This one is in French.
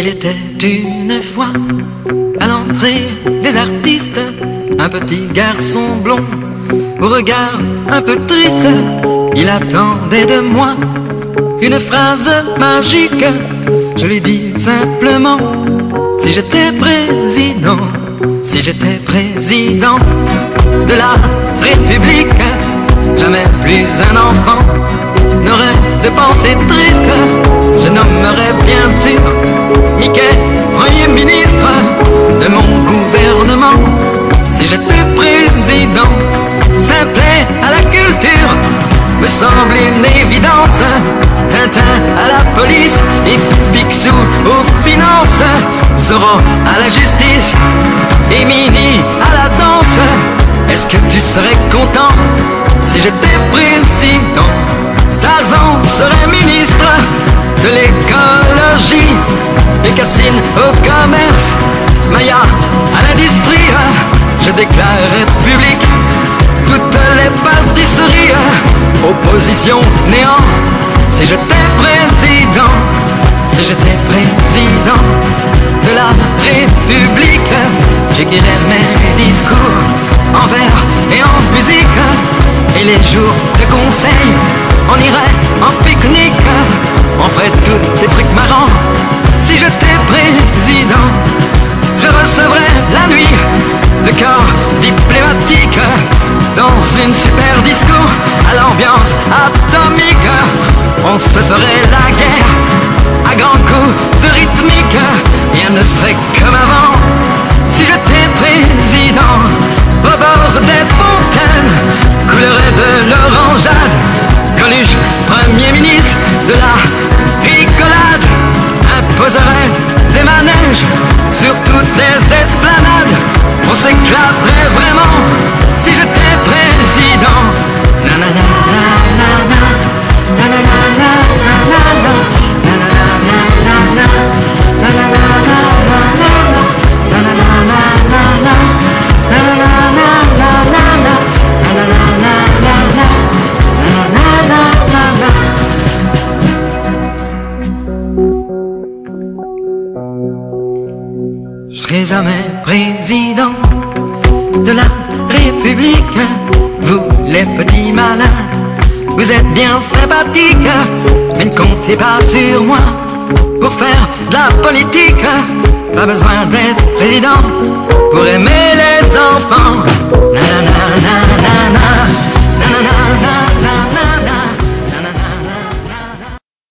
Il était une fois à l'entrée des artistes un petit garçon blond au regard un peu triste. Il attendait de moi une phrase magique. Je lui dis simplement: si j'étais président, si j'étais président de la République, jamais plus un enfant n'aurait de pensée triste. Je nommerais bien sûr Mickey Premier ministre de mon gouvernement. Si j'étais président, simplet à la culture me semble une évidence. Tintin à la police et Picsou aux finances, Zorro à la justice et Minnie à la danse. Est-ce que tu serais content si j'étais président? Tarzan serait ministre de l'écologie, Bécassine au commerce, Maya à l'industrie. Je déclarerais public toutes les pâtisseries. Opposition néant, si j'étais président, si j'étais président de la République, j'écrirais mes discours en vers et en musique. Et les jours de conseil, on irait en pique-nique, on ferait tous des trucs marrants. Si j'étais président, je recevrais la nuit le corps diplomatique dans une super disco à l'ambiance atomique. On se ferait la guerre à grands coups de rythmique, rien ne serait comme avant. Si j'étais président, au bord des fontaines coulerait de l'orangeade, Coluche, Premier ministre de la rigolade, imposerait des manèges sur toutes les esplanades. On s'éclaterait vraiment si j'étais président. Na na na na na na, na na na na na na, na na na na na na, na na na na na na, na na na na na na, na na na na na na, na na na na na na, na na na na na. Je serai jamais président de la République. Vous les petits malins, vous êtes bien sympathiques, mais ne comptez pas sur moi pour faire de la politique. Pas besoin d'être président pour aimer les enfants. Na na na na na na, na na na